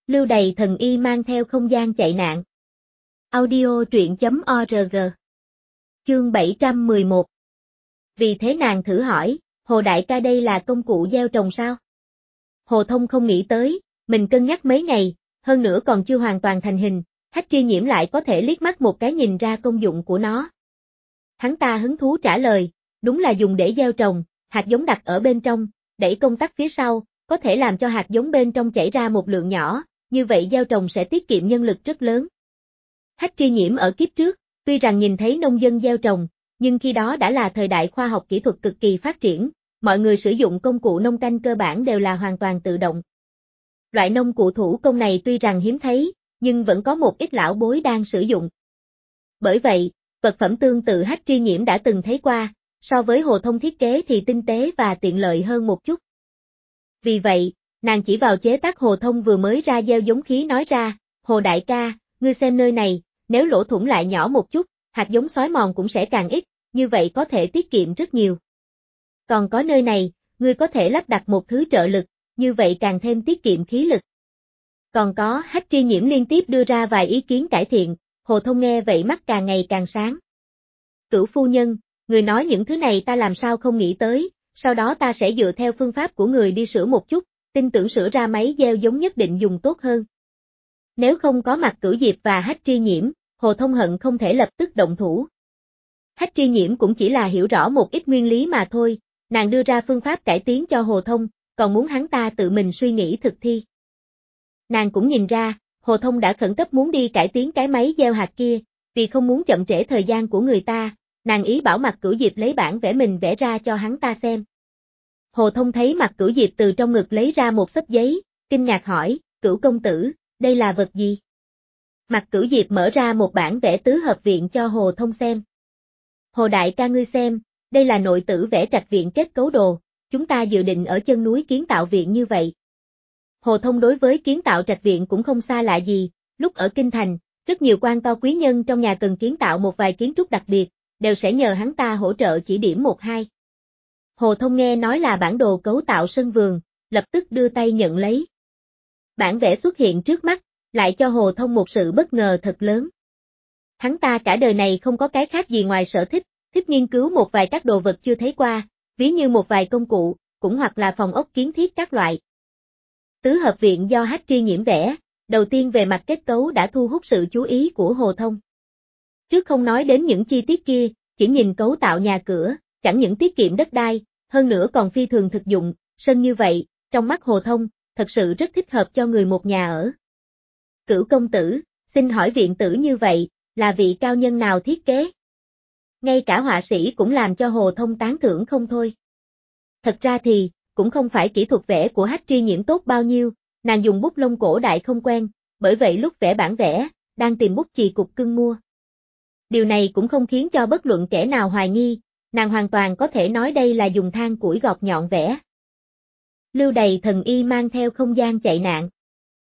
Lưu Đày thần y mang theo không gian chạy nạn. Audio truyện.org. Chương 711. Vì thế nàng thử hỏi, Hồ đại ca đây là công cụ gieo trồng sao? Hồ Thông không nghĩ tới, mình cân nhắc mấy ngày, hơn nữa còn chưa hoàn toàn thành hình, Hách Tri Nhiễm lại có thể liếc mắt một cái nhìn ra công dụng của nó. Hắn ta hứng thú trả lời, đúng là dùng để gieo trồng, hạt giống đặt ở bên trong, đẩy công tắc phía sau, có thể làm cho hạt giống bên trong chảy ra một lượng nhỏ, như vậy gieo trồng sẽ tiết kiệm nhân lực rất lớn. Hách Tri Nhiễm ở kiếp trước, tuy rằng nhìn thấy nông dân gieo trồng, nhưng khi đó đã là thời đại khoa học kỹ thuật cực kỳ phát triển, mọi người sử dụng công cụ nông canh cơ bản đều là hoàn toàn tự động. Loại nông cụ thủ công này tuy rằng hiếm thấy, nhưng vẫn có một ít lão bối đang sử dụng. Bởi vậy, vật phẩm tương tự Hách Tri Nhiễm đã từng thấy qua, so với Hồ Thông thiết kế thì tinh tế và tiện lợi hơn một chút. Vì vậy, nàng chỉ vào chế tác Hồ Thông vừa mới ra gieo giống khí nói ra, Hồ đại ca, ngươi xem nơi này, nếu lỗ thủng lại nhỏ một chút, hạt giống xói mòn cũng sẽ càng ít, như vậy có thể tiết kiệm rất nhiều. Còn có nơi này, ngươi có thể lắp đặt một thứ trợ lực, như vậy càng thêm tiết kiệm khí lực. Còn có, Hách Tri Nhiễm liên tiếp đưa ra vài ý kiến cải thiện, Hồ Thông nghe vậy mắt càng ngày càng sáng. Cửu phu nhân, người nói những thứ này ta làm sao không nghĩ tới, sau đó ta sẽ dựa theo phương pháp của người đi sửa một chút, tin tưởng sửa ra máy gieo giống nhất định dùng tốt hơn. Nếu không có Mạc Cửu Diệp và Hách Tri Nhiễm, Hồ Thông hận không thể lập tức động thủ. Hách Tri Nhiễm cũng chỉ là hiểu rõ một ít nguyên lý mà thôi, nàng đưa ra phương pháp cải tiến cho Hồ Thông, còn muốn hắn ta tự mình suy nghĩ thực thi. Nàng cũng nhìn ra, Hồ Thông đã khẩn cấp muốn đi cải tiến cái máy gieo hạt kia, vì không muốn chậm trễ thời gian của người ta, nàng ý bảo Mạc Cửu Diệp lấy bản vẽ mình vẽ ra cho hắn ta xem. Hồ Thông thấy Mạc Cửu Diệp từ trong ngực lấy ra một xấp giấy, kinh ngạc hỏi, Cửu công tử, đây là vật gì? Mạc Cửu Diệp mở ra một bản vẽ tứ hợp viện cho Hồ Thông xem. Hồ đại ca ngươi xem, đây là nội tử vẽ trạch viện kết cấu đồ, chúng ta dự định ở chân núi kiến tạo viện như vậy. Hồ Thông đối với kiến tạo trạch viện cũng không xa lạ gì, lúc ở Kinh Thành, rất nhiều quan to quý nhân trong nhà cần kiến tạo một vài kiến trúc đặc biệt, đều sẽ nhờ hắn ta hỗ trợ chỉ điểm một hai. Hồ Thông nghe nói là bản đồ cấu tạo sân vườn, lập tức đưa tay nhận lấy. Bản vẽ xuất hiện trước mắt, lại cho Hồ Thông một sự bất ngờ thật lớn. Hắn ta cả đời này không có cái khác gì ngoài sở thích, thích nghiên cứu một vài các đồ vật chưa thấy qua, ví như một vài công cụ, cũng hoặc là phòng ốc kiến thiết các loại. Tứ hợp viện do Hách Tri Nhiễm vẽ, đầu tiên về mặt kết cấu đã thu hút sự chú ý của Hồ Thông. Trước không nói đến những chi tiết kia, chỉ nhìn cấu tạo nhà cửa, chẳng những tiết kiệm đất đai, hơn nữa còn phi thường thực dụng, sân như vậy, trong mắt Hồ Thông, thật sự rất thích hợp cho người một nhà ở. Cửu công tử, xin hỏi viện tử như vậy, là vị cao nhân nào thiết kế? Ngay cả họa sĩ cũng làm cho Hồ Thông tán thưởng không thôi. Thật ra thì, cũng không phải kỹ thuật vẽ của Hách Tri Nhiễm tốt bao nhiêu, nàng dùng bút lông cổ đại không quen, bởi vậy lúc vẽ bản vẽ, đang tìm bút chì cục cưng mua. Điều này cũng không khiến cho bất luận kẻ nào hoài nghi, nàng hoàn toàn có thể nói đây là dùng than củi gọt nhọn vẽ. Lưu Đày thần y mang theo không gian chạy nạn.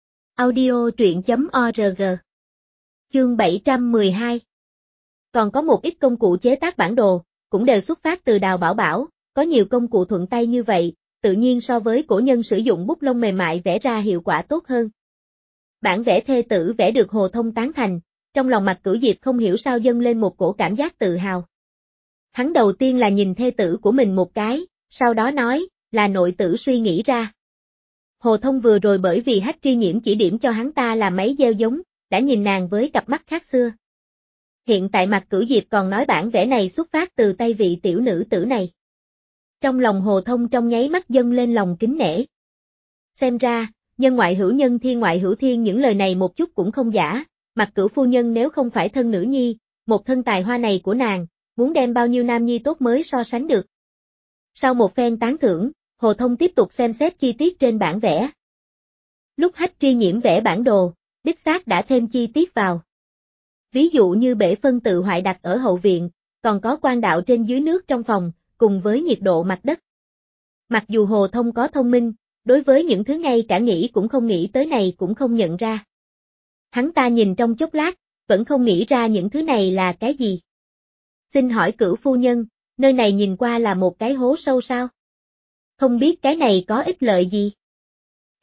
Audio truyện.org. Chương 712. Còn có một ít công cụ chế tác bản đồ, cũng đều xuất phát từ Đào Bảo Bảo, có nhiều công cụ thuận tay như vậy, tự nhiên so với cổ nhân sử dụng bút lông mềm mại vẽ ra hiệu quả tốt hơn. Bản vẽ thê tử vẽ được Hồ Thông tán thành, trong lòng Mạc Cửu Diệp không hiểu sao dâng lên một cổ cảm giác tự hào. Hắn đầu tiên là nhìn thê tử của mình một cái, sau đó nói, là nội tử suy nghĩ ra. Hồ Thông vừa rồi bởi vì Hách Tri Nhiễm chỉ điểm cho hắn ta làm máy gieo giống, đã nhìn nàng với cặp mắt khác xưa. Hiện tại Mạc Cửu Diệp còn nói bản vẽ này xuất phát từ tay vị tiểu nữ tử này. Trong lòng Hồ Thông trong nháy mắt dâng lên lòng kính nể. Xem ra, nhân ngoại hữu nhân thiên ngoại hữu thiên những lời này một chút cũng không giả, Mạc Cửu phu nhân nếu không phải thân nữ nhi, một thân tài hoa này của nàng, muốn đem bao nhiêu nam nhi tốt mới so sánh được. Sau một phen tán thưởng, Hồ Thông tiếp tục xem xét chi tiết trên bản vẽ. Lúc Hách Tri Nhiễm vẽ bản đồ, đích xác đã thêm chi tiết vào. Ví dụ như bể phân tự hoại đặt ở hậu viện, còn có quan đạo trên dưới nước trong phòng, cùng với nhiệt độ mặt đất. Mặc dù Hồ Thông có thông minh, đối với những thứ ngay cả nghĩ cũng không nghĩ tới này cũng không nhận ra. Hắn ta nhìn trong chốc lát, vẫn không nghĩ ra những thứ này là cái gì. Xin hỏi Cửu phu nhân, nơi này nhìn qua là một cái hố sâu sao? Không biết cái này có ích lợi gì?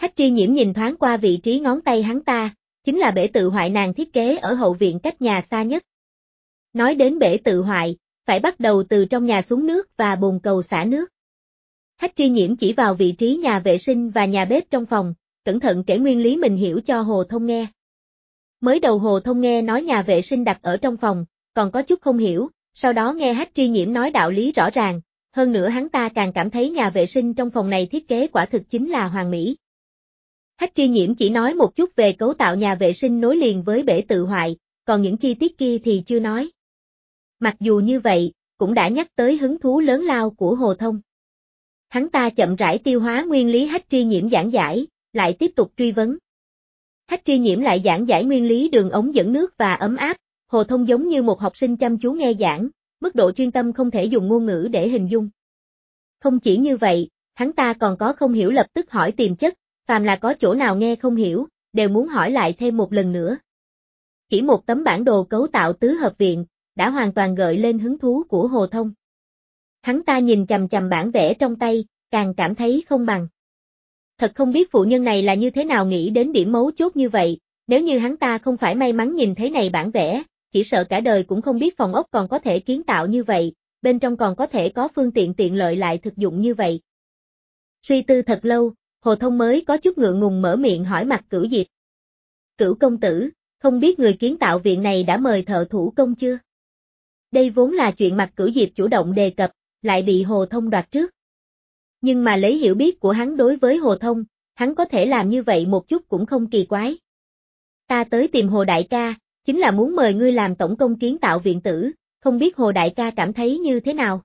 Hách Tri Nhiễm nhìn thoáng qua vị trí ngón tay hắn ta, chính là bể tự hoại nàng thiết kế ở hậu viện cách nhà xa nhất. Nói đến bể tự hoại, phải bắt đầu từ trong nhà xuống nước và bồn cầu xả nước. Hách Tri Nhiễm chỉ vào vị trí nhà vệ sinh và nhà bếp trong phòng, cẩn thận kể nguyên lý mình hiểu cho Hồ Thông nghe. Mới đầu Hồ Thông nghe nói nhà vệ sinh đặt ở trong phòng, còn có chút không hiểu, sau đó nghe Hách Tri Nhiễm nói đạo lý rõ ràng, hơn nữa hắn ta càng cảm thấy nhà vệ sinh trong phòng này thiết kế quả thực chính là hoàn mỹ. Hách Tri Nhiễm chỉ nói một chút về cấu tạo nhà vệ sinh nối liền với bể tự hoại, còn những chi tiết kia thì chưa nói. Mặc dù như vậy, cũng đã nhắc tới hứng thú lớn lao của Hồ Thông. Hắn ta chậm rãi tiêu hóa nguyên lý Hách Tri Nhiễm giảng giải, lại tiếp tục truy vấn. Hách Tri Nhiễm lại giảng giải nguyên lý đường ống dẫn nước và ấm áp, Hồ Thông giống như một học sinh chăm chú nghe giảng, mức độ chuyên tâm không thể dùng ngôn ngữ để hình dung. Không chỉ như vậy, hắn ta còn có không hiểu lập tức hỏi tiềm chất, phàm là có chỗ nào nghe không hiểu, đều muốn hỏi lại thêm một lần nữa. Chỉ một tấm bản đồ cấu tạo tứ hợp viện, đã hoàn toàn gợi lên hứng thú của Hồ Thông. Hắn ta nhìn chằm chằm bản vẽ trong tay, càng cảm thấy không bằng. Thật không biết phụ nhân này là như thế nào nghĩ đến điểm mấu chốt như vậy, nếu như hắn ta không phải may mắn nhìn thấy này bản vẽ, chỉ sợ cả đời cũng không biết phòng ốc còn có thể kiến tạo như vậy, bên trong còn có thể có phương tiện tiện lợi lại thực dụng như vậy. Suy tư thật lâu, Hồ Thông mới có chút ngượng ngùng mở miệng hỏi Mạc Cửu Diệp. Cửu công tử, không biết người kiến tạo viện này đã mời thợ thủ công chưa? Đây vốn là chuyện Mạc Cửu Diệp chủ động đề cập, lại bị Hồ Thông đoạt trước. Nhưng mà lấy hiểu biết của hắn đối với Hồ Thông, hắn có thể làm như vậy một chút cũng không kỳ quái. Ta tới tìm Hồ đại ca, chính là muốn mời ngươi làm tổng công kiến tạo viện tử, không biết Hồ đại ca cảm thấy như thế nào?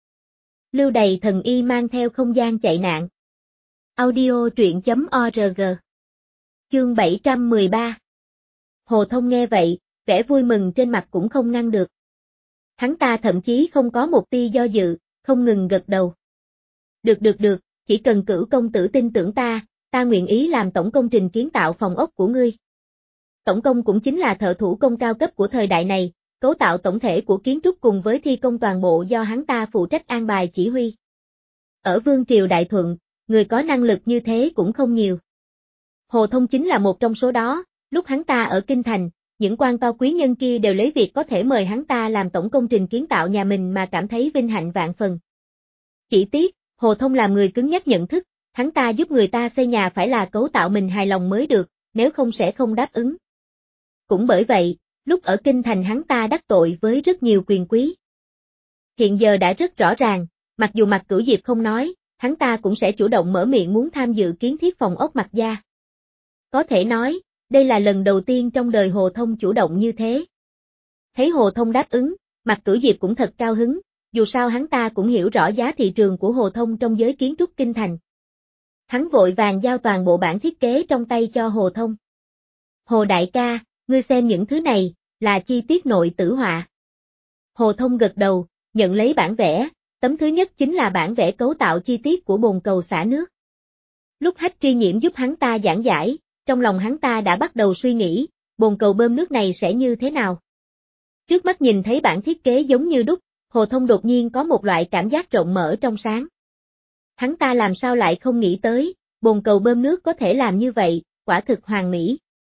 Lưu Đầy Thần Y mang theo không gian chạy nạn. Audio truyện.org. Chương 713. Hồ Thông nghe vậy, vẻ vui mừng trên mặt cũng không ngăn được. Hắn ta thậm chí không có một tia do dự, không ngừng gật đầu. Được, chỉ cần Cửu công tử tin tưởng ta nguyện ý làm tổng công trình kiến tạo phòng ốc của ngươi. Tổng công cũng chính là thợ thủ công cao cấp của thời đại này, cấu tạo tổng thể của kiến trúc cùng với thi công toàn bộ do hắn ta phụ trách an bài chỉ huy. Ở Vương triều Đại Thuận, người có năng lực như thế cũng không nhiều. Hồ Thông chính là một trong số đó, lúc hắn ta ở Kinh Thành, những quan to quý nhân kia đều lấy việc có thể mời hắn ta làm tổng công trình kiến tạo nhà mình mà cảm thấy vinh hạnh vạn phần. Chỉ tiếc, Hồ Thông làm người cứng nhắc nhận thức, hắn ta giúp người ta xây nhà phải là cấu tạo mình hài lòng mới được, nếu không sẽ không đáp ứng. Cũng bởi vậy, lúc ở Kinh Thành hắn ta đắc tội với rất nhiều quyền quý. Hiện giờ đã rất rõ ràng, mặc dù Mạc Cửu Diệp không nói, hắn ta cũng sẽ chủ động mở miệng muốn tham dự kiến thiết phòng ốc Mạc gia. Có thể nói, đây là lần đầu tiên trong đời Hồ Thông chủ động như thế. Thấy Hồ Thông đáp ứng, Mạc Cửu Diệp cũng thật cao hứng, dù sao hắn ta cũng hiểu rõ giá thị trường của Hồ Thông trong giới kiến trúc Kinh Thành. Hắn vội vàng giao toàn bộ bản thiết kế trong tay cho Hồ Thông. Hồ đại ca, ngươi xem những thứ này, là chi tiết nội tử họa. Hồ Thông gật đầu, nhận lấy bản vẽ, tấm thứ nhất chính là bản vẽ cấu tạo chi tiết của bồn cầu xả nước. Lúc Hách Tri Nhiễm giúp hắn ta giảng giải, trong lòng hắn ta đã bắt đầu suy nghĩ, bồn cầu bơm nước này sẽ như thế nào. Trước mắt nhìn thấy bản thiết kế giống như đúc, Hồ Thông đột nhiên có một loại cảm giác rộng mở trong sáng. Hắn ta làm sao lại không nghĩ tới, bồn cầu bơm nước có thể làm như vậy, quả thực hoàn mỹ.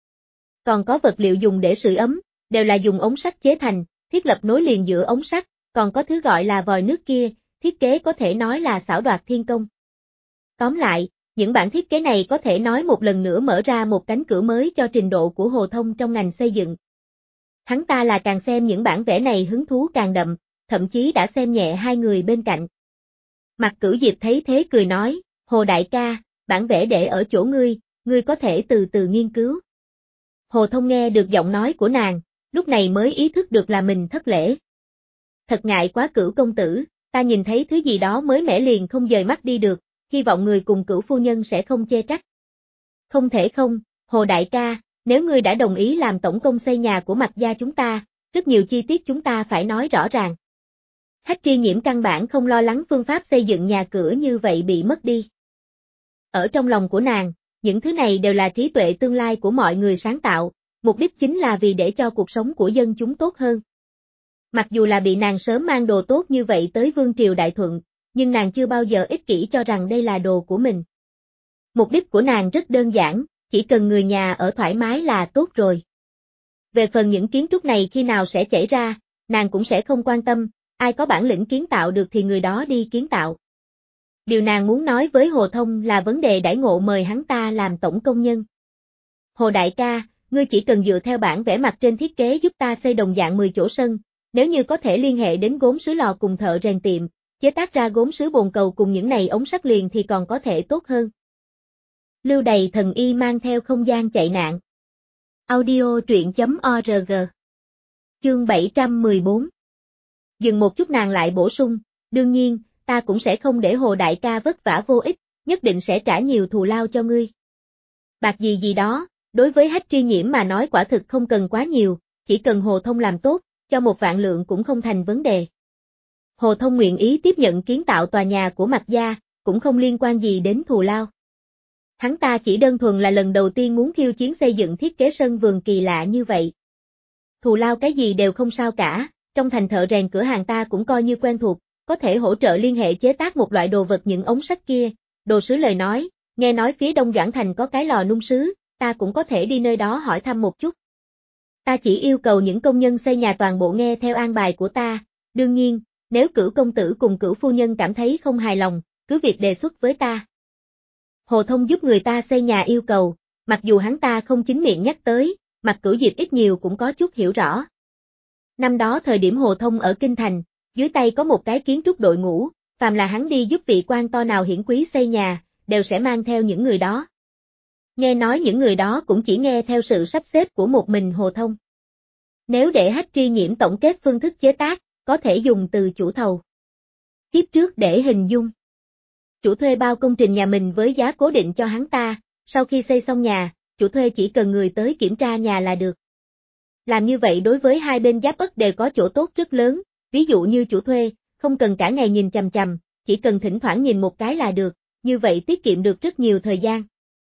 Còn có vật liệu dùng để sưởi ấm, đều là dùng ống sắt chế thành, thiết lập nối liền giữa ống sắt, còn có thứ gọi là vòi nước kia, thiết kế có thể nói là xảo đoạt thiên công. Tóm lại, những bản thiết kế này có thể nói một lần nữa mở ra một cánh cửa mới cho trình độ của Hồ Thông trong ngành xây dựng. Hắn ta là càng xem những bản vẽ này hứng thú càng đậm, thậm chí đã xem nhẹ hai người bên cạnh. Mạc Cửu Diệp thấy thế cười nói, Hồ đại ca, bản vẽ để ở chỗ ngươi có thể từ từ nghiên cứu. Hồ Thông nghe được giọng nói của nàng, lúc này mới ý thức được là mình thất lễ. Thật ngại quá Cửu công tử, ta nhìn thấy thứ gì đó mới mẻ liền không dời mắt đi được, hy vọng người cùng Cửu phu nhân sẽ không chê trách. Không thể không, Hồ đại ca, nếu ngươi đã đồng ý làm tổng công xây nhà của Mạc gia chúng ta, rất nhiều chi tiết chúng ta phải nói rõ ràng. Hách Tri Nhiễm căn bản không lo lắng phương pháp xây dựng nhà cửa như vậy bị mất đi. Ở trong lòng của nàng, những thứ này đều là trí tuệ tương lai của mọi người sáng tạo, mục đích chính là vì để cho cuộc sống của dân chúng tốt hơn. Mặc dù là bị nàng sớm mang đồ tốt như vậy tới Vương triều Đại Thuận, nhưng nàng chưa bao giờ ích kỷ cho rằng đây là đồ của mình. Mục đích của nàng rất đơn giản, chỉ cần người nhà ở thoải mái là tốt rồi. Về phần những kiến trúc này khi nào sẽ chảy ra, nàng cũng sẽ không quan tâm, ai có bản lĩnh kiến tạo được thì người đó đi kiến tạo. Điều nàng muốn nói với Hồ Thông là vấn đề đãi ngộ mời hắn ta làm tổng công nhân. Hồ đại ca, ngươi chỉ cần dựa theo bản vẽ mặt trên thiết kế giúp ta xây đồng dạng 10 chỗ sân, nếu như có thể liên hệ đến gốm sứ lò cùng thợ rèn tiệm, chế tác ra gốm sứ bồn cầu cùng những này ống sắt liền thì còn có thể tốt hơn. Lưu Đày thần y mang theo không gian chạy nạn. Audio truyện.org. Chương 714. Dừng một chút nàng lại bổ sung, đương nhiên, ta cũng sẽ không để Hồ đại ca vất vả vô ích, nhất định sẽ trả nhiều thù lao cho ngươi. Bạc gì đó, đối với Hách Tri Nhiễm mà nói quả thực không cần quá nhiều, chỉ cần Hồ Thông làm tốt, cho 1 vạn lượng cũng không thành vấn đề. Hồ Thông nguyện ý tiếp nhận kiến tạo tòa nhà của Mạc gia, cũng không liên quan gì đến thù lao. Hắn ta chỉ đơn thuần là lần đầu tiên muốn khiêu chiến xây dựng thiết kế sân vườn kỳ lạ như vậy. Thù lao cái gì đều không sao cả, trong thành thợ rèn cửa hàng ta cũng coi như quen thuộc, có thể hỗ trợ liên hệ chế tác một loại đồ vật những ống sắt kia, đồ sứ lời nói, nghe nói phía Đông Doãn Thành có cái lò nung sứ, ta cũng có thể đi nơi đó hỏi thăm một chút. Ta chỉ yêu cầu những công nhân xây nhà toàn bộ nghe theo an bài của ta, đương nhiên, nếu Cửu công tử cùng Cửu phu nhân cảm thấy không hài lòng, cứ việc đề xuất với ta. Hồ Thông giúp người ta xây nhà yêu cầu, mặc dù hắn ta không chính miệng nhắc tới, Mạc Cửu Diệp ít nhiều cũng có chút hiểu rõ. Năm đó thời điểm Hồ Thông ở Kinh Thành, dưới tay có một cái kiến trúc đội ngũ, phàm là hắn đi giúp vị quan to nào hiển quý xây nhà, đều sẽ mang theo những người đó. Nghe nói những người đó cũng chỉ nghe theo sự sắp xếp của một mình Hồ Thông. Nếu để Hách Tri Nhiễm tổng kết phương thức chế tác, có thể dùng từ chủ thầu. Tiếp trước để hình dung. Chủ thuê bao công trình nhà mình với giá cố định cho hắn ta, sau khi xây xong nhà, chủ thuê chỉ cần người tới kiểm tra nhà là được. Làm như vậy đối với hai bên giáp ất đều có chỗ tốt rất lớn, ví dụ như chủ thuê, không cần cả ngày nhìn chằm chằm, chỉ cần thỉnh thoảng nhìn một cái là được, như vậy tiết kiệm được rất nhiều thời gian.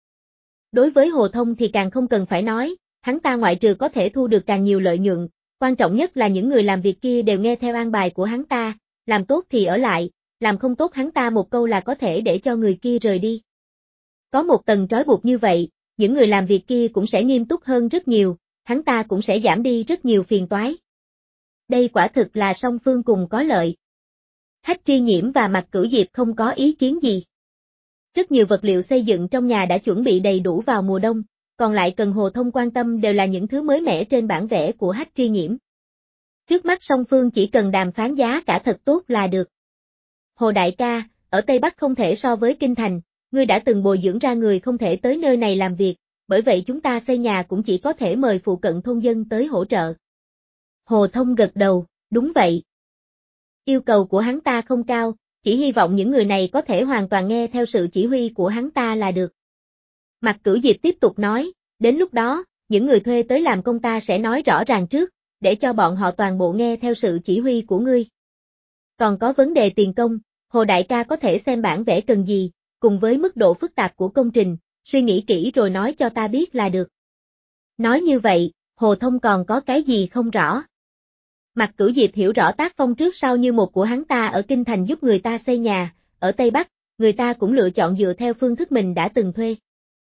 Đối với Hồ Thông thì càng không cần phải nói, hắn ta ngoại trừ có thể thu được càng nhiều lợi nhuận, quan trọng nhất là những người làm việc kia đều nghe theo an bài của hắn ta, làm tốt thì ở lại, làm không tốt hắn ta một câu là có thể để cho người kia rời đi. Có một tầng trói buộc như vậy, những người làm việc kia cũng sẽ nghiêm túc hơn rất nhiều, hắn ta cũng sẽ giảm đi rất nhiều phiền toái. Đây quả thực là song phương cùng có lợi. Hách Tri Nhiễm và Mạc Cửu Diệp không có ý kiến gì. Rất nhiều vật liệu xây dựng trong nhà đã chuẩn bị đầy đủ vào mùa đông, còn lại cần Hồ Thông quan tâm đều là những thứ mới mẻ trên bản vẽ của Hách Tri Nhiễm. Trước mắt song phương chỉ cần đàm phán giá cả thật tốt là được. Hồ đại ca, ở Tây Bắc không thể so với Kinh Thành, ngươi đã từng bồi dưỡng ra người không thể tới nơi này làm việc, bởi vậy chúng ta xây nhà cũng chỉ có thể mời phụ cận thôn dân tới hỗ trợ. Hồ Thông gật đầu, đúng vậy. Yêu cầu của hắn ta không cao, chỉ hy vọng những người này có thể hoàn toàn nghe theo sự chỉ huy của hắn ta là được. Mạc Cửu Diệp tiếp tục nói, đến lúc đó, những người thuê tới làm công ta sẽ nói rõ ràng trước, để cho bọn họ toàn bộ nghe theo sự chỉ huy của ngươi. Còn có vấn đề tiền công, Hồ đại ca có thể xem bản vẽ cần gì, cùng với mức độ phức tạp của công trình, suy nghĩ kỹ rồi nói cho ta biết là được. Nói như vậy, Hồ Thông còn có cái gì không rõ? Mạc Cửu Diệp hiểu rõ tác phong trước sau như một của hắn ta ở Kinh Thành giúp người ta xây nhà, ở Tây Bắc, người ta cũng lựa chọn dựa theo phương thức mình đã từng thuê.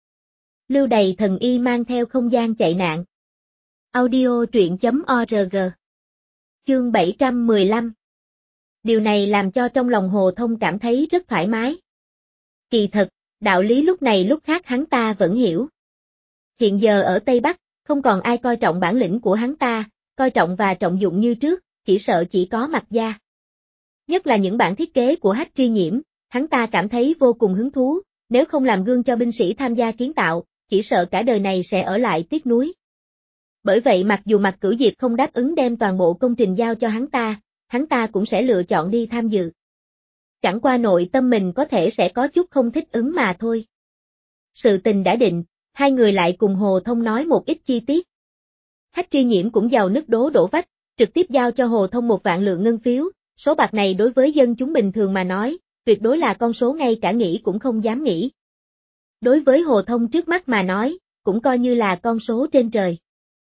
Lưu Đày thần y mang theo không gian chạy nạn. Audio truyện.org. Chương 715. Điều này làm cho trong lòng Hồ Thông cảm thấy rất thoải mái. Kỳ thật, đạo lý lúc này lúc khác hắn ta vẫn hiểu. Hiện giờ ở Tây Bắc, không còn ai coi trọng bản lĩnh của hắn ta, coi trọng và trọng dụng như trước, chỉ sợ chỉ có Mạc gia. Nhất là những bản thiết kế của Hách Tri Nhiễm, hắn ta cảm thấy vô cùng hứng thú, nếu không làm gương cho binh sĩ tham gia kiến tạo, chỉ sợ cả đời này sẽ ở lại tiếc nuối. Bởi vậy mặc dù Mạc Cửu Diệp không đáp ứng đem toàn bộ công trình giao cho hắn ta cũng sẽ lựa chọn đi tham dự. Chẳng qua nội tâm mình có thể sẽ có chút không thích ứng mà thôi. Sự tình đã định, hai người lại cùng Hồ Thông nói một ít chi tiết. Hách Tri Nhiễm cũng giàu nứt đổ vách, trực tiếp giao cho Hồ Thông 1 vạn lượng ngân phiếu, số bạc này đối với dân chúng bình thường mà nói, tuyệt đối là con số ngay cả nghĩ cũng không dám nghĩ. Đối với Hồ Thông trước mắt mà nói, cũng coi như là con số trên trời.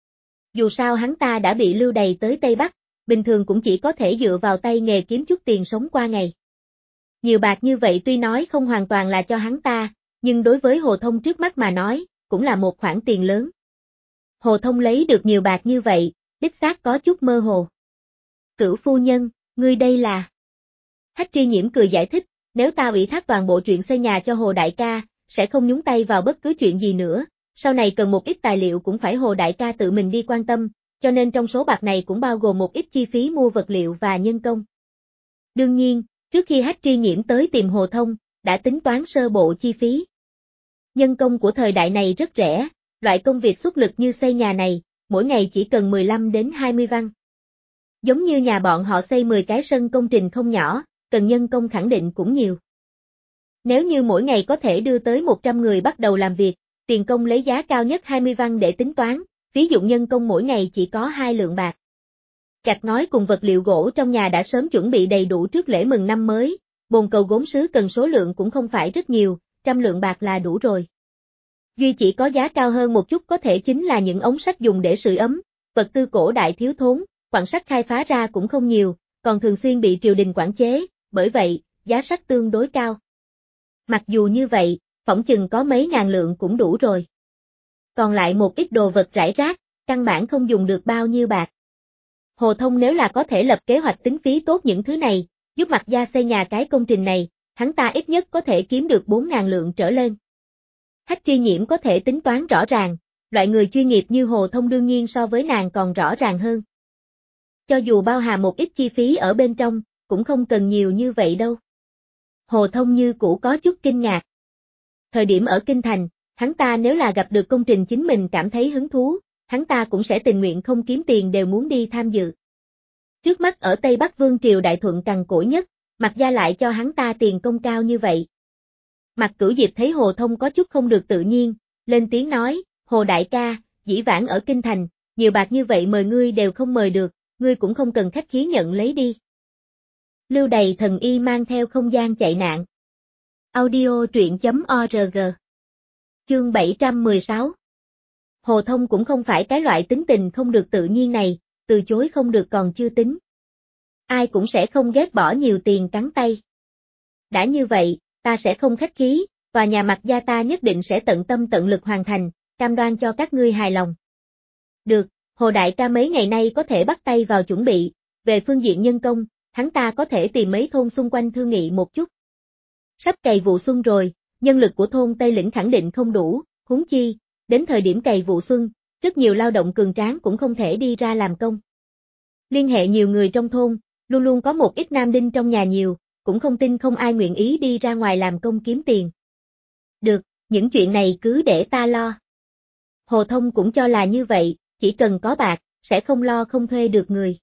Dù sao hắn ta đã bị lưu đày tới Tây Bắc, bình thường cũng chỉ có thể dựa vào tay nghề kiếm chút tiền sống qua ngày. Nhiều bạc như vậy tuy nói không hoàn toàn là cho hắn ta, nhưng đối với Hồ Thông trước mắt mà nói, cũng là một khoản tiền lớn. Hồ Thông lấy được nhiều bạc như vậy, đích xác có chút mơ hồ. Cửu phu nhân, ngươi đây là... Hách Tri Nhiễm cười giải thích, nếu ta ủy thác toàn bộ chuyện xây nhà cho Hồ đại ca, sẽ không nhúng tay vào bất cứ chuyện gì nữa, sau này cần một ít tài liệu cũng phải Hồ đại ca tự mình đi quan tâm, cho nên trong số bạc này cũng bao gồm một ít chi phí mua vật liệu và nhân công. Đương nhiên, trước khi Hách Tri Nhiễm tới tìm Hồ Thông, đã tính toán sơ bộ chi phí. Nhân công của thời đại này rất rẻ, loại công việc xuất lực như xây nhà này, mỗi ngày chỉ cần 15 đến 20 văn. Giống như nhà bọn họ xây 10 cái sân công trình không nhỏ, cần nhân công khẳng định cũng nhiều. Nếu như mỗi ngày có thể đưa tới 100 người bắt đầu làm việc, tiền công lấy giá cao nhất 20 văn để tính toán, ví dụ nhân công mỗi ngày chỉ có 2 lượng bạc. Gạch ngói cùng vật liệu gỗ trong nhà đã sớm chuẩn bị đầy đủ trước lễ mừng năm mới, bồn cầu gốm sứ cần số lượng cũng không phải rất nhiều, 100 lượng bạc là đủ rồi. Duy chỉ có giá cao hơn một chút có thể chính là những ống sắt dùng để sưởi ấm, vật tư cổ đại thiếu thốn, quặng sắt khai phá ra cũng không nhiều, còn thường xuyên bị triều đình quản chế, bởi vậy, giá sắt tương đối cao. Mặc dù như vậy, phỏng chừng có mấy ngàn lượng cũng đủ rồi. Còn lại một ít đồ vật rải rác, căn bản không dùng được bao nhiêu bạc. Hồ Thông nếu là có thể lập kế hoạch tính phí tốt những thứ này, giúp Mạc gia xây nhà cái công trình này, hắn ta ít nhất có thể kiếm được 4.000 lượng trở lên. Hách Tri Nhiễm có thể tính toán rõ ràng, loại người chuyên nghiệp như Hồ Thông đương nhiên so với nàng còn rõ ràng hơn. Cho dù bao hàm một ít chi phí ở bên trong, cũng không cần nhiều như vậy đâu. Hồ Thông như cũ có chút kinh ngạc. Thời điểm ở Kinh Thành, hắn ta nếu là gặp được công trình chính mình cảm thấy hứng thú, hắn ta cũng sẽ tình nguyện không kiếm tiền đều muốn đi tham dự. Trước mắt ở Tây Bắc Vương Triều đại thuận cằn cỗi nhất, Mạc gia lại cho hắn ta tiền công cao như vậy. Mạc Cửu Diệp thấy Hồ Thông có chút không được tự nhiên, lên tiếng nói, Hồ đại ca, dĩ vãng ở Kinh Thành, nhiều bạc như vậy mời ngươi đều không mời được, ngươi cũng không cần khách khí nhận lấy đi. Lưu Đày thần y mang theo không gian chạy nạn. Audio truyện.org. Chương 716. Hồ Thông cũng không phải cái loại tính tình không được tự nhiên này, từ chối không được còn chưa tính. Ai cũng sẽ không ghét bỏ nhiều tiền cắn tay. Đã như vậy, ta sẽ không khách khí, tòa nhà Mạc gia ta nhất định sẽ tận tâm tận lực hoàn thành, cam đoan cho các ngươi hài lòng. Được, Hồ đại ca mấy ngày nay có thể bắt tay vào chuẩn bị, về phương diện nhân công, hắn ta có thể tìm mấy thôn xung quanh thương nghị một chút. Sắp cày vụ xuân rồi, nhân lực của thôn Tây Lĩnh khẳng định không đủ, huống chi, đến thời điểm cày vụ xuân, rất nhiều lao động cường tráng cũng không thể đi ra làm công. Liên hệ nhiều người trong thôn, luôn luôn có một ít nam đinh trong nhà nhiều, cũng không tin không ai nguyện ý đi ra ngoài làm công kiếm tiền. Được, những chuyện này cứ để ta lo. Hồ Thông cũng cho là như vậy, chỉ cần có bạc, sẽ không lo không thuê được người.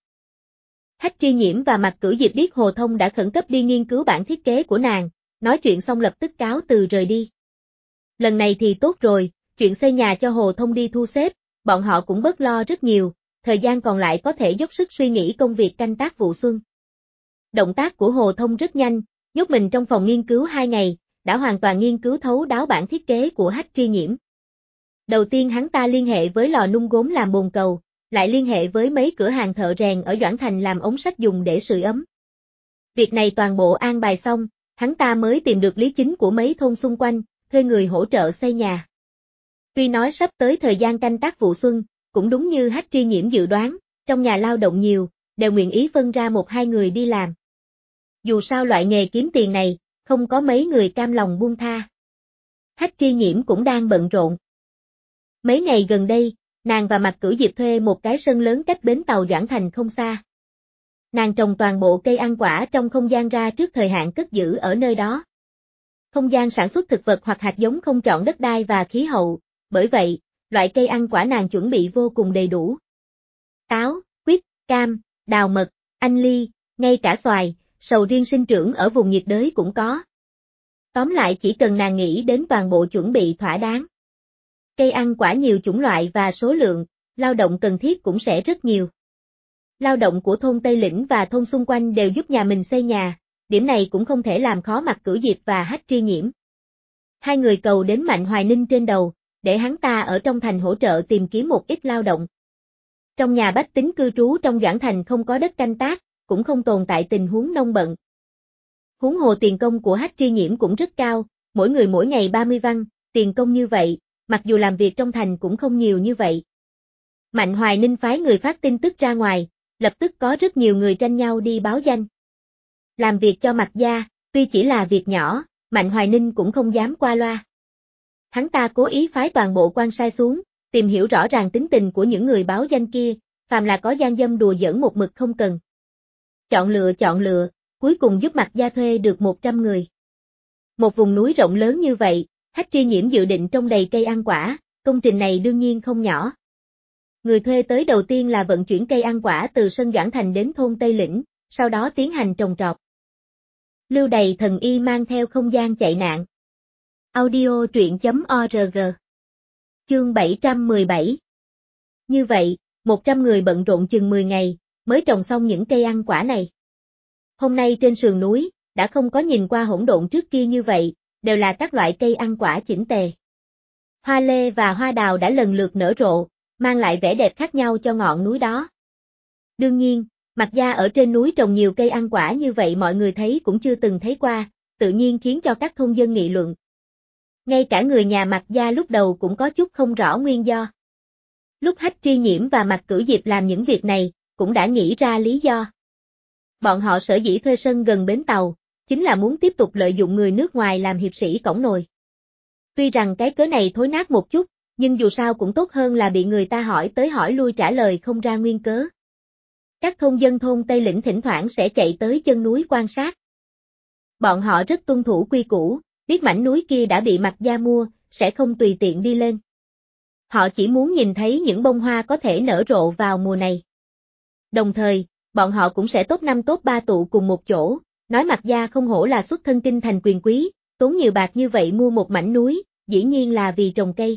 Hách Tri Nhiễm và Mạc Cửu Diệp biết Hồ Thông đã khẩn cấp đi nghiên cứu bản thiết kế của nàng, nói chuyện xong lập tức cáo từ rời đi. Lần này thì tốt rồi, chuyện xây nhà cho Hồ Thông đi thu xếp, bọn họ cũng bớt lo rất nhiều, thời gian còn lại có thể dốc sức suy nghĩ công việc canh tác vụ xuân. Động tác của Hồ Thông rất nhanh, nhốt mình trong phòng nghiên cứu 2 ngày, đã hoàn toàn nghiên cứu thấu đáo bản thiết kế của Hách Tri Nhiễm. Đầu tiên hắn ta liên hệ với lò nung gốm làm bồn cầu, lại liên hệ với mấy cửa hàng thợ rèn ở Doãn Thành làm ống sắt dùng để sưởi ấm. Việc này toàn bộ an bài xong, hắn ta mới tìm được lý chính của mấy thôn xung quanh, thuê người hỗ trợ xây nhà. Tuy nói sắp tới thời gian canh tác vụ xuân, cũng đúng như Hách Tri Nhiễm dự đoán, trong nhà lao động nhiều, đều nguyện ý phân ra 1-2 người đi làm. Dù sao loại nghề kiếm tiền này, không có mấy người cam lòng buông tha. Hách Tri Nhiễm cũng đang bận rộn. Mấy ngày gần đây, nàng và Mạc Cửu Diệp thuê một cái sân lớn cách bến tàu Doãn Thành không xa. Nàng trồng toàn bộ cây ăn quả trong không gian ra trước thời hạn cất giữ ở nơi đó. Không gian sản xuất thực vật hoặc hạt giống không chọn đất đai và khí hậu, bởi vậy, loại cây ăn quả nàng chuẩn bị vô cùng đầy đủ. Táo, quýt, cam, đào mật, anh ly, ngay cả xoài, sầu riêng sinh trưởng ở vùng nhiệt đới cũng có. Tóm lại chỉ cần nàng nghĩ đến toàn bộ chuẩn bị thỏa đáng. Cây ăn quả nhiều chủng loại và số lượng, lao động cần thiết cũng sẽ rất nhiều. Lao động của thôn Tây Lĩnh và thôn xung quanh đều giúp nhà mình xây nhà, điểm này cũng không thể làm khó Mạc Cửu Diệp và Hách Tri Nhiễm. Hai người cầu đến Mạnh Hoài Ninh trên đầu, để hắn ta ở trong thành hỗ trợ tìm kiếm một ít lao động. Trong nhà bách tính cư trú trong Doãn Thành không có đất canh tác, cũng không tồn tại tình huống nông bận. Huống hồ tiền công của Hách Tri Nhiễm cũng rất cao, mỗi người mỗi ngày 30 văn, tiền công như vậy, mặc dù làm việc trong thành cũng không nhiều như vậy. Mạnh Hoài Ninh phái người phát tin tức ra ngoài, lập tức có rất nhiều người tranh nhau đi báo danh. Làm việc cho Mạc gia, tuy chỉ là việc nhỏ, Mạnh Hoài Ninh cũng không dám qua loa. Hắn ta cố ý phái toàn bộ quan sai xuống, tìm hiểu rõ ràng tính tình của những người báo danh kia, phàm là có gian dâm đùa giỡn một mực không cần. Chọn lựa, cuối cùng giúp Mạc gia thuê được 100 người. Một vùng núi rộng lớn như vậy, Hách Tri Nhiễm dự định trồng đầy cây ăn quả, công trình này đương nhiên không nhỏ. Người thuê tới đầu tiên là vận chuyển cây ăn quả từ sân Doãn Thành đến thôn Tây Lĩnh, sau đó tiến hành trồng trọt. Lưu Đày thần y mang theo không gian chạy nạn. Audio truyện.org. Chương 717. Như vậy, 100 người bận rộn chừng 10 ngày, mới trồng xong những cây ăn quả này. Hôm nay trên sườn núi, đã không có nhìn qua hỗn độn trước kia như vậy, đều là các loại cây ăn quả chỉnh tề. Hoa lê và hoa đào đã lần lượt nở rộ, mang lại vẻ đẹp khác nhau cho ngọn núi đó. Đương nhiên, Mạc gia ở trên núi trồng nhiều cây ăn quả như vậy mọi người thấy cũng chưa từng thấy qua, tự nhiên khiến cho các thôn dân nghị luận. Ngay cả người nhà Mạc gia lúc đầu cũng có chút không rõ nguyên do. Lúc Hách Tri Nhiễm và Mạc Cửu Diệp làm những việc này, cũng đã nghĩ ra lý do. Bọn họ sở dĩ thuê sân gần bến tàu, chính là muốn tiếp tục lợi dụng người nước ngoài làm hiệp sĩ cõng nồi. Tuy rằng cái cớ này thối nát một chút, nhưng dù sao cũng tốt hơn là bị người ta hỏi tới hỏi lui trả lời không ra nguyên cớ. Các thôn dân thôn Tây Lĩnh thỉnh thoảng sẽ chạy tới chân núi quan sát. Bọn họ rất tuân thủ quy củ, biết mảnh núi kia đã bị Mạc gia mua, sẽ không tùy tiện đi lên. Họ chỉ muốn nhìn thấy những bông hoa có thể nở rộ vào mùa này. Đồng thời, bọn họ cũng sẽ top 5 top 3 tụ cùng một chỗ, nói Mạc gia không hổ là xuất thân kinh thành quyền quý, tốn nhiều bạc như vậy mua một mảnh núi, dĩ nhiên là vì trồng cây.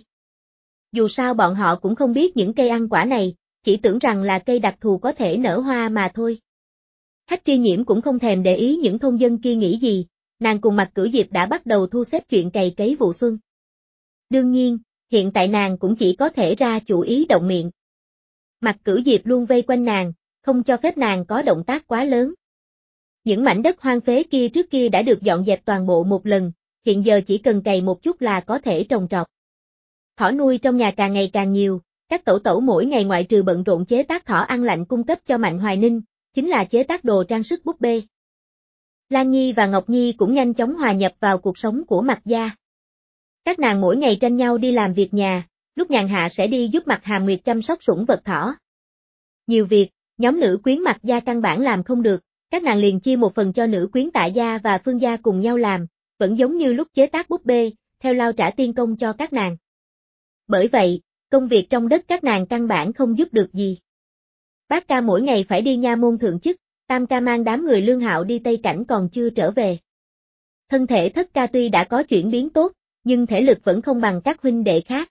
Dù sao bọn họ cũng không biết những cây ăn quả này, chỉ tưởng rằng là cây đặc thù có thể nở hoa mà thôi. Hách Tri Nhiễm cũng không thèm để ý những thôn dân kia nghĩ gì, nàng cùng Mạc Cửu Diệp đã bắt đầu thu xếp chuyện cày cấy vụ xuân. Đương nhiên, hiện tại nàng cũng chỉ có thể ra chủ ý động miệng. Mạc Cửu Diệp luôn vây quanh nàng, không cho phép nàng có động tác quá lớn. Những mảnh đất hoang phế kia trước kia đã được dọn dẹp toàn bộ một lần, hiện giờ chỉ cần cày một chút là có thể trồng trọt. Thỏ nuôi trong nhà càng ngày càng nhiều, các tẩu tẩu mỗi ngày ngoại trừ bận rộn chế tác thỏ ăn lạnh cung cấp cho Mạnh Hoài Ninh, chính là chế tác đồ trang sức búp bê. Lan Nhi và Ngọc Nhi cũng nhanh chóng hòa nhập vào cuộc sống của Mạc gia. Các nàng mỗi ngày tranh nhau đi làm việc nhà, lúc nhàn hạ sẽ đi giúp Mạc Hàm Nguyệt chăm sóc sủng vật thỏ. Nhiều việc, nhóm nữ quyến Mạc gia căn bản làm không được, các nàng liền chia một phần cho nữ quyến Tạ gia và Phương gia cùng nhau làm, vẫn giống như lúc chế tác búp bê, theo lao trả tiên công cho các nàng. Bởi vậy, công việc trong đất các nàng căn bản không giúp được gì. Bác ca mỗi ngày phải đi nha môn thượng chức, Tam ca mang đám người Lương Hạo đi Tây Cảnh còn chưa trở về. Thân thể Thất ca tuy đã có chuyển biến tốt, nhưng thể lực vẫn không bằng các huynh đệ khác.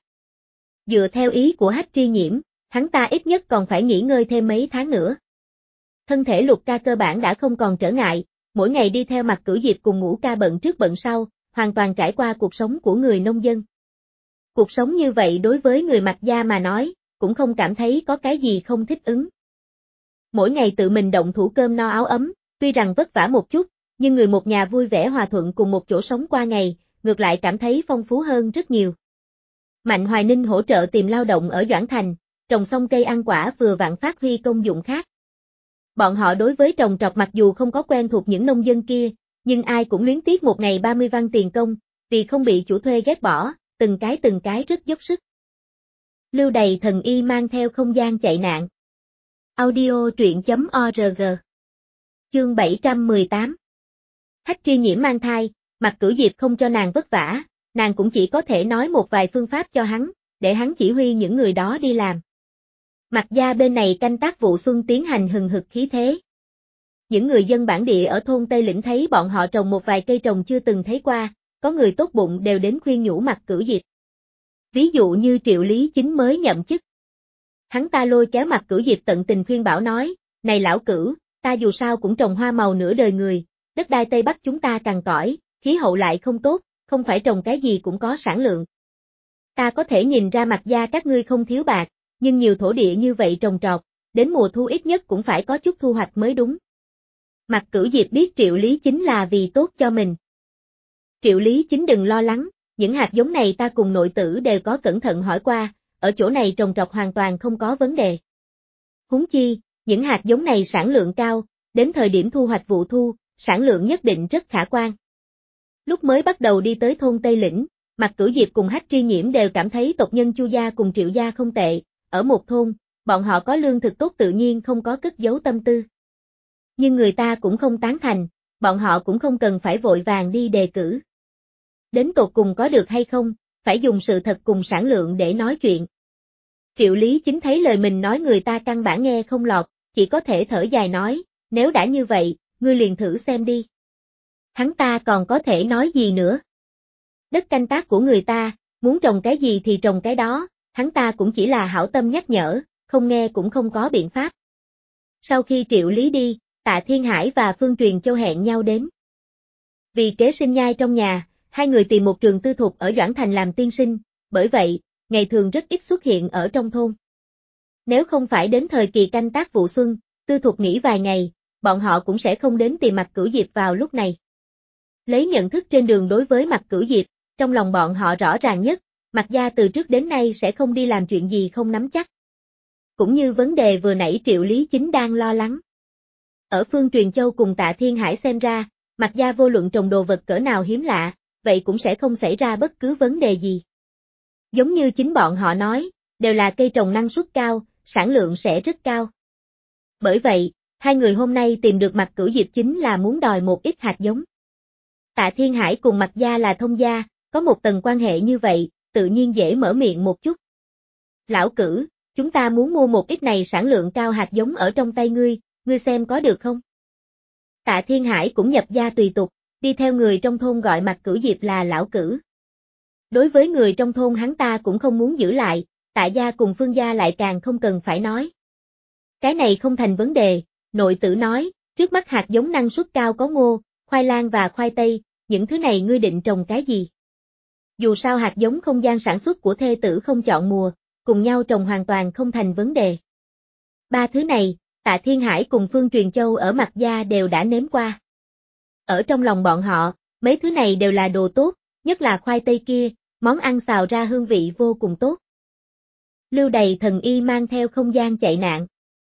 Dựa theo ý của Hách Tri Nhiễm, hắn ta ít nhất còn phải nghỉ ngơi thêm mấy tháng nữa. Thân thể Lục ca cơ bản đã không còn trở ngại, mỗi ngày đi theo Mạc Cửu Diệp cùng Ngũ ca bận trước bận sau, hoàn toàn trải qua cuộc sống của người nông dân. Cuộc sống như vậy đối với người Mạc gia mà nói, cũng không cảm thấy có cái gì không thích ứng. Mỗi ngày tự mình động thủ cơm no áo ấm, tuy rằng vất vả một chút, nhưng người một nhà vui vẻ hòa thuận cùng một chỗ sống qua ngày, ngược lại cảm thấy phong phú hơn rất nhiều. Mạnh Hoài Ninh hỗ trợ tìm lao động ở Doãn Thành, trồng xong cây ăn quả vừa vặn phát huy công dụng khác. Bọn họ đối với trồng trọt mặc dù không có quen thuộc những nông dân kia, nhưng ai cũng luyến tiếc một ngày 30 văn tiền công, vì không bị chủ thuê ghét bỏ, từng cái rất dốc sức. Lưu Đày thần y mang theo không gian chạy nạn. Audio truyện.org. Chương 718. Hách Tri Nhiễm mang thai, Mạc Cửu Diệp không cho nàng vất vả, nàng cũng chỉ có thể nói một vài phương pháp cho hắn, để hắn chỉ huy những người đó đi làm. Mạc gia bên này canh tác vụ xuân tiến hành hừng hực khí thế. Những người dân bản địa ở thôn Tây Lĩnh thấy bọn họ trồng một vài cây trồng chưa từng thấy qua, có người tốt bụng đều đến khuyên nhủ Mạc Cửu Diệp. Ví dụ như Triệu Lý Chính mới nhậm chức. Hắn ta lôi kéo Mạc Cửu Diệp tận tình khuyên bảo nói, này lão Cửu, ta dù sao cũng trồng hoa màu nửa đời người, đất đai Tây Bắc chúng ta cằn cõi, khí hậu lại không tốt, không phải trồng cái gì cũng có sản lượng. Ta có thể nhìn ra Mạc gia các ngươi không thiếu bạc, nhưng nhiều thổ địa như vậy trồng trọt, đến mùa thu ít nhất cũng phải có chút thu hoạch mới đúng. Mạc Cửu Diệp biết Triệu Lý Chính là vì tốt cho mình. Triệu Lý Chính đừng lo lắng, những hạt giống này ta cùng nội tử đều có cẩn thận hỏi qua, ở chỗ này trồng trọt hoàn toàn không có vấn đề. Huống chi, những hạt giống này sản lượng cao, đến thời điểm thu hoạch vụ thu, sản lượng nhất định rất khả quan. Lúc mới bắt đầu đi tới thôn Tây Lĩnh, Mạc Cửu Diệp cùng Hách Tri Nhiễm đều cảm thấy tộc nhân Chu gia cùng Triệu gia không tệ, ở một thôn, bọn họ có lương thực tốt tự nhiên không có cất giấu tâm tư. Nhưng người ta cũng không tán thành, bọn họ cũng không cần phải vội vàng đi đề cử. Đến tột cùng có được hay không, phải dùng sự thật cùng sản lượng để nói chuyện. Triệu Lý Chính thấy lời mình nói người ta căn bản nghe không lọt, chỉ có thể thở dài nói, nếu đã như vậy, ngươi liền thử xem đi. Hắn ta còn có thể nói gì nữa? Đất canh tác của người ta, muốn trồng cái gì thì trồng cái đó, hắn ta cũng chỉ là hảo tâm nhắc nhở, không nghe cũng không có biện pháp. Sau khi Triệu Lý đi, Tạ Thiên Hải và Phương Truyền Châu hẹn nhau đến. Vì kế sinh nhai trong nhà, hai người tìm một trường tư thục ở Doãn Thành làm tiên sinh, bởi vậy, ngày thường rất ít xuất hiện ở trong thôn. Nếu không phải đến thời kỳ canh tác vụ xuân, tư thục nghỉ vài ngày, bọn họ cũng sẽ không đến tìm Mạc Cửu Diệp vào lúc này. Lấy nhận thức trên đường đối với Mạc Cửu Diệp, trong lòng bọn họ rõ ràng nhất, Mạc gia từ trước đến nay sẽ không đi làm chuyện gì không nắm chắc. Cũng như vấn đề vừa nãy Triệu Lý Chính đang lo lắng. Ở Phương Truyền Châu cùng Tạ Thiên Hải xem ra, Mạc gia vô luận trồng đồ vật cỡ nào hiếm lạ, vậy cũng sẽ không xảy ra bất cứ vấn đề gì. Giống như chính bọn họ nói, đều là cây trồng năng suất cao, sản lượng sẽ rất cao. Bởi vậy, hai người hôm nay tìm được Mạc Cửu Diệp chính là muốn đòi một ít hạt giống. Tạ Thiên Hải cùng Mạc gia là thông gia, có một tầng quan hệ như vậy, tự nhiên dễ mở miệng một chút. Lão Cử, chúng ta muốn mua một ít này sản lượng cao hạt giống ở trong tay ngươi xem có được không? Tạ Thiên Hải cũng nhập gia tùy tục, đi theo người trong thôn gọi Mạc Cửu Diệp là Lão Cử. Đối với người trong thôn hắn ta cũng không muốn giữ lại, Tạ gia cùng Phương gia lại càng không cần phải nói. Cái này không thành vấn đề, nội tử nói, trước mắt hạt giống năng suất cao có ngô, khoai lang và khoai tây, những thứ này ngươi định trồng cái gì? Dù sao hạt giống không gian sản xuất của thê tử không chọn mùa, cùng nhau trồng hoàn toàn không thành vấn đề. Ba thứ này, Tạ Thiên Hải cùng Phương Truyền Châu ở Mạc gia đều đã nếm qua. Ở trong lòng bọn họ, mấy thứ này đều là đồ tốt, nhất là khoai tây kia, món ăn xào ra hương vị vô cùng tốt. Lưu Đầy Thần Y mang theo không gian chạy nạn.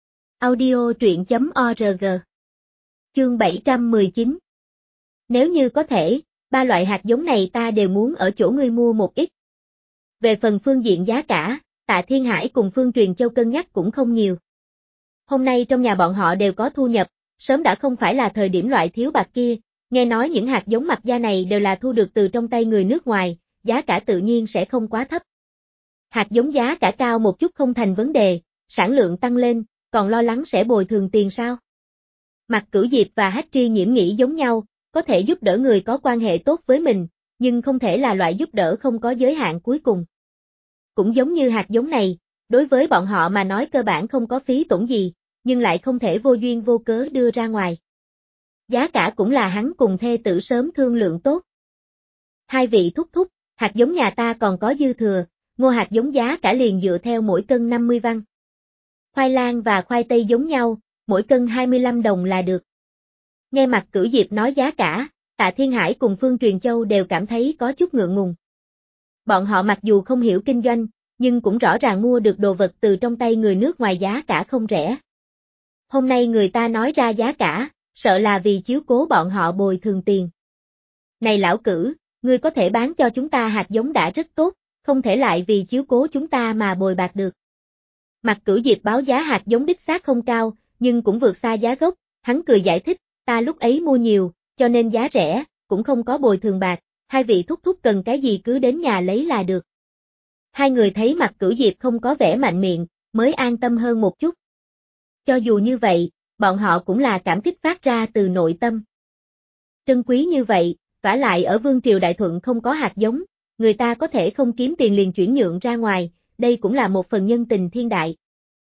Audio truyện.org. Chương 719. Nếu như có thể, ba loại hạt giống này ta đều muốn ở chỗ ngươi mua một ít. Về phần phương diện giá cả, Tạ Thiên Hải cùng Phương Truyền Châu cân nhắc cũng không nhiều. Hôm nay trong nhà bọn họ đều có thu nhập, sớm đã không phải là thời điểm loại thiếu bạc kia, nghe nói những hạt giống Mạc gia này đều là thu được từ trong tay người nước ngoài, giá cả tự nhiên sẽ không quá thấp. Hạt giống giá cả cao một chút không thành vấn đề, sản lượng tăng lên, còn lo lắng sẽ bồi thường tiền sao? Mạc Cửu Diệp và Hách Tri Nhiễm nghĩ giống nhau, có thể giúp đỡ người có quan hệ tốt với mình, nhưng không thể là loại giúp đỡ không có giới hạn cuối cùng. Cũng giống như hạt giống này, đối với bọn họ mà nói cơ bản không có phí tổn gì, nhưng lại không thể vô duyên vô cớ đưa ra ngoài. Giá cả cũng là hắn cùng thê tử sớm thương lượng tốt. Hai vị thúc thúc, hạt giống nhà ta còn có dư thừa, ngô hạt giống giá cả liền dựa theo mỗi cân 50 văn. Khoai lang và khoai tây giống nhau, mỗi cân 25 đồng là được. Nghe Mạc Cửu Diệp nói giá cả, Tạ Thiên Hải cùng Phương Truyền Châu đều cảm thấy có chút ngượng ngùng. Bọn họ mặc dù không hiểu kinh doanh, nhưng cũng rõ ràng mua được đồ vật từ trong tay người nước ngoài giá cả không rẻ. Hôm nay người ta nói ra giá cả, sợ là vì chiếu cố bọn họ bồi thường tiền. Này lão Cử, ngươi có thể bán cho chúng ta hạt giống đã rất tốt, không thể lại vì chiếu cố chúng ta mà bồi bạc được. Mạc Cửu Diệp báo giá hạt giống đích xác không cao, nhưng cũng vượt xa giá gốc, hắn cười giải thích, ta lúc ấy mua nhiều, cho nên giá rẻ, cũng không có bồi thường bạc, hai vị thúc thúc cần cái gì cứ đến nhà lấy là được. Hai người thấy Mạc Cửu Diệp không có vẻ mạnh miệng, mới an tâm hơn một chút. Cho dù như vậy, bọn họ cũng là cảm kích phát ra từ nội tâm. Trân quý như vậy, vả lại ở Vương Triều Đại Thuận không có hạt giống, người ta có thể không kiếm tiền liền chuyển nhượng ra ngoài, đây cũng là một phần nhân tình thiên đại.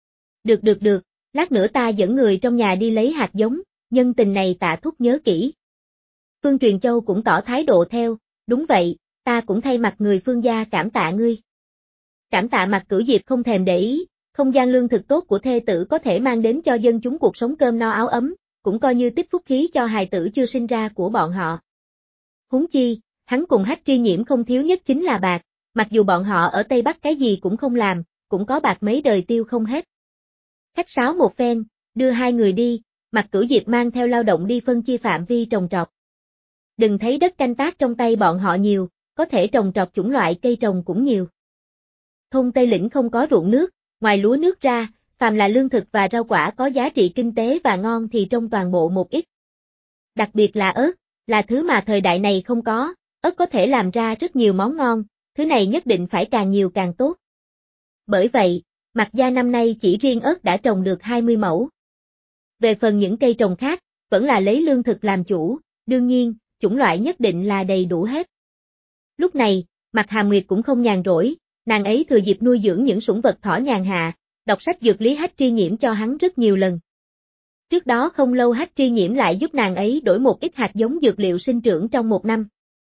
Được, lát nữa ta dẫn người trong nhà đi lấy hạt giống, nhân tình này Tạ thúc nhớ kỹ. Phương Truyền Châu cũng tỏ thái độ theo, đúng vậy, ta cũng thay mặt người Phương gia cảm tạ ngươi. Cảm tạ Mạc Cửu Diệp không thèm để ý, không gian lương thực tốt của thê tử có thể mang đến cho dân chúng cuộc sống cơm no áo ấm, cũng coi như tích phúc khí cho hài tử chưa sinh ra của bọn họ. Huống chi, Hắn cùng Hách Tri Nhiễm không thiếu nhất chính là bạc, mặc dù bọn họ ở Tây Bắc cái gì cũng không làm, cũng có bạc mấy đời tiêu không hết. Khách sáo một phen, đưa hai người đi, Mạc Cửu Diệp mang theo lao động đi phân chia phạm vi trồng trọt. Đừng thấy đất canh tác trong tay bọn họ nhiều, có thể trồng trọt chủng loại cây trồng cũng nhiều. Thôn Tây Lĩnh không có ruộng nước, ngoài lúa nước ra, phàm là lương thực và rau quả có giá trị kinh tế và ngon thì trong toàn bộ một ít. Đặc biệt là ớt, là thứ mà thời đại này không có, ớt có thể làm ra rất nhiều món ngon, thứ này nhất định phải càng nhiều càng tốt. Bởi vậy, Mạc gia năm nay chỉ riêng ớt đã trồng được 20 mẫu. Về phần những cây trồng khác, vẫn là lấy lương thực làm chủ, đương nhiên, chủng loại nhất định là đầy đủ hết. Lúc này, Mạc Hàm Nguyệt cũng không nhàn rỗi, nàng ấy thừa dịp nuôi dưỡng những sủng vật thỏ nhàn hạ, đọc sách dược lý Hách Tri Nhiễm cho hắn rất nhiều lần. Trước đó không lâu Hách Tri Nhiễm lại giúp nàng ấy đổi một ít hạt giống dược liệu sinh trưởng trong một năm.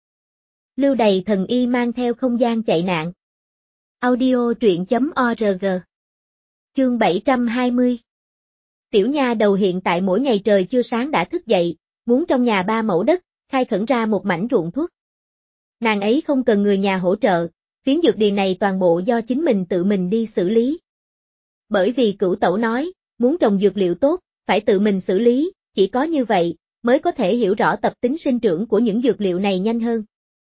Lưu Đầy Thần Y mang theo không gian chạy nạn. Audio truyện.org. Chương 720. Tiểu nha đầu hiện tại mỗi ngày trời chưa sáng đã thức dậy, muốn trong nhà 3 mẫu đất, khai khẩn ra một mảnh ruộng thuốc. Nàng ấy không cần người nhà hỗ trợ, phiến dược điền này toàn bộ do chính mình tự mình đi xử lý. Bởi vì Cửu Tẩu nói, muốn trồng dược liệu tốt, phải tự mình xử lý, chỉ có như vậy, mới có thể hiểu rõ tập tính sinh trưởng của những dược liệu này nhanh hơn.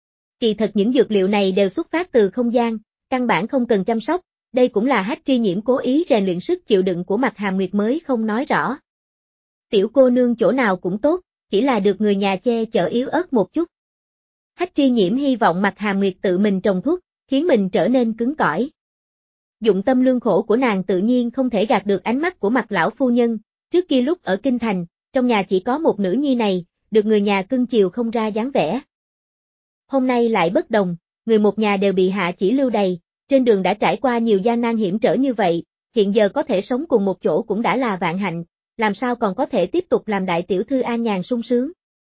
Kỳ thật những dược liệu này đều xuất phát từ không gian, căn bản không cần chăm sóc, đây cũng là Hách Tri Nhiễm cố ý rèn luyện sức chịu đựng của Mạc Hàm Nguyệt mới không nói rõ. Tiểu cô nương chỗ nào cũng tốt, chỉ là được người nhà che chở yếu ớt một chút. Hách Tri Nhiễm hy vọng Mạc Hàm Nguyệt tự mình trồng thuốc, khiến mình trở nên cứng cỏi. Dụng tâm lương khổ của nàng tự nhiên không thể gạt được ánh mắt của Mạc lão phu nhân, trước kia lúc ở Kinh Thành, trong nhà chỉ có một nữ nhi này, được người nhà cưng chiều không ra dáng vẻ. Hôm nay lại bất đồng, người một nhà đều bị hạ chỉ lưu đầy, trên đường đã trải qua nhiều gian nan hiểm trở như vậy, hiện giờ có thể sống cùng một chỗ cũng đã là vạn hạnh, làm sao còn có thể tiếp tục làm đại tiểu thư an nhàn sung sướng.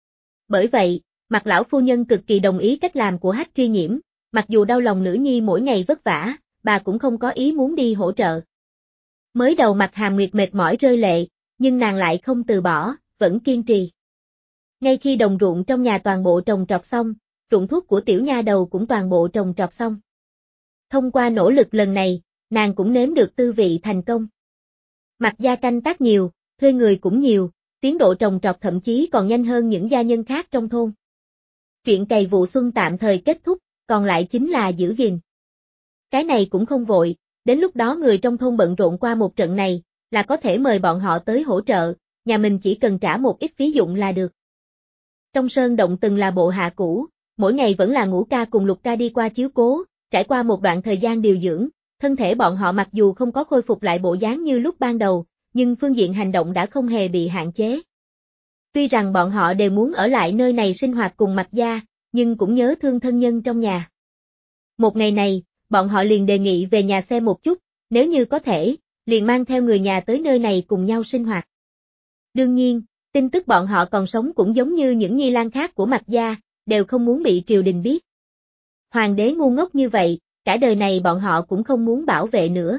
Bởi vậy, Mạc lão phu nhân cực kỳ đồng ý cách làm của Hách Tri Nhiễm, mặc dù đau lòng nữ nhi mỗi ngày vất vả, bà cũng không có ý muốn đi hỗ trợ. Mới đầu Mạc Hàm Nguyệt mệt mỏi rơi lệ, nhưng nàng lại không từ bỏ, vẫn kiên trì. Ngay khi đồng ruộng trong nhà toàn bộ trồng trọt xong, ruộng thuốc của tiểu nha đầu cũng toàn bộ trồng trọt xong. Thông qua nỗ lực lần này, nàng cũng nếm được tư vị thành công. Mạc gia canh tác nhiều, thuê người cũng nhiều, tiến độ trồng trọt thậm chí còn nhanh hơn những gia nhân khác trong thôn. Chuyện cày vụ xuân tạm thời kết thúc, còn lại chính là giữ gìn. Cái này cũng không vội, đến lúc đó người trong thôn bận rộn qua một trận này, là có thể mời bọn họ tới hỗ trợ, nhà mình chỉ cần trả một ít phí dụng là được. Trong sơn động từng là bộ hạ cũ, mỗi ngày vẫn là Ngũ ca cùng Lục ca đi qua chiếu cố, trải qua một đoạn thời gian điều dưỡng, thân thể bọn họ mặc dù không có khôi phục lại bộ dáng như lúc ban đầu, nhưng phương diện hành động đã không hề bị hạn chế. Tuy rằng bọn họ đều muốn ở lại nơi này sinh hoạt cùng Mạc gia, nhưng cũng nhớ thương thân nhân trong nhà. Một ngày này, bọn họ liền đề nghị về nhà xem một chút, nếu như có thể, liền mang theo người nhà tới nơi này cùng nhau sinh hoạt. Đương nhiên, tin tức bọn họ còn sống cũng giống như những nhi lang khác của Mạc gia, đều không muốn bị triều đình biết. Hoàng đế ngu ngốc như vậy, cả đời này bọn họ cũng không muốn bảo vệ nữa.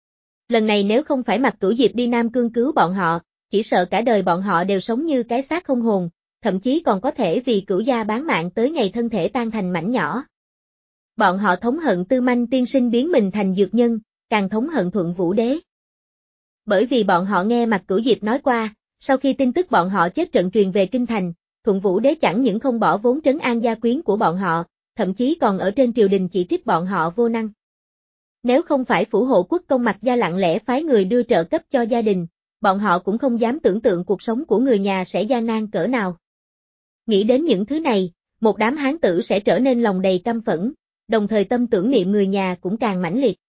Lần này nếu không phải Mạc Cửu Diệp đi Nam Cương cứu bọn họ, chỉ sợ cả đời bọn họ đều sống như cái xác không hồn, thậm chí còn có thể vì Cửu gia bán mạng tới ngày thân thể tan thành mảnh nhỏ. Bọn họ thống hận Tư Manh tiên sinh biến mình thành dược nhân, càng thống hận Thuận Vũ đế. Bởi vì bọn họ nghe Mạc Cửu Diệp nói qua, sau khi tin tức bọn họ chết trận truyền về Kinh Thành, Thuận Vũ đế chẳng những không bỏ vốn trấn an gia quyến của bọn họ, thậm chí còn ở trên triều đình chỉ trích bọn họ vô năng. Nếu không phải phủ hộ quốc công Mạc gia lặng lẽ phái người đưa trợ cấp cho gia đình, bọn họ cũng không dám tưởng tượng cuộc sống của người nhà sẽ gian nan cỡ nào. Nghĩ đến những thứ này, một đám hán tử sẽ trở nên lòng đầy căm phẫn, đồng thời tâm tưởng niệm người nhà cũng càng mãnh liệt.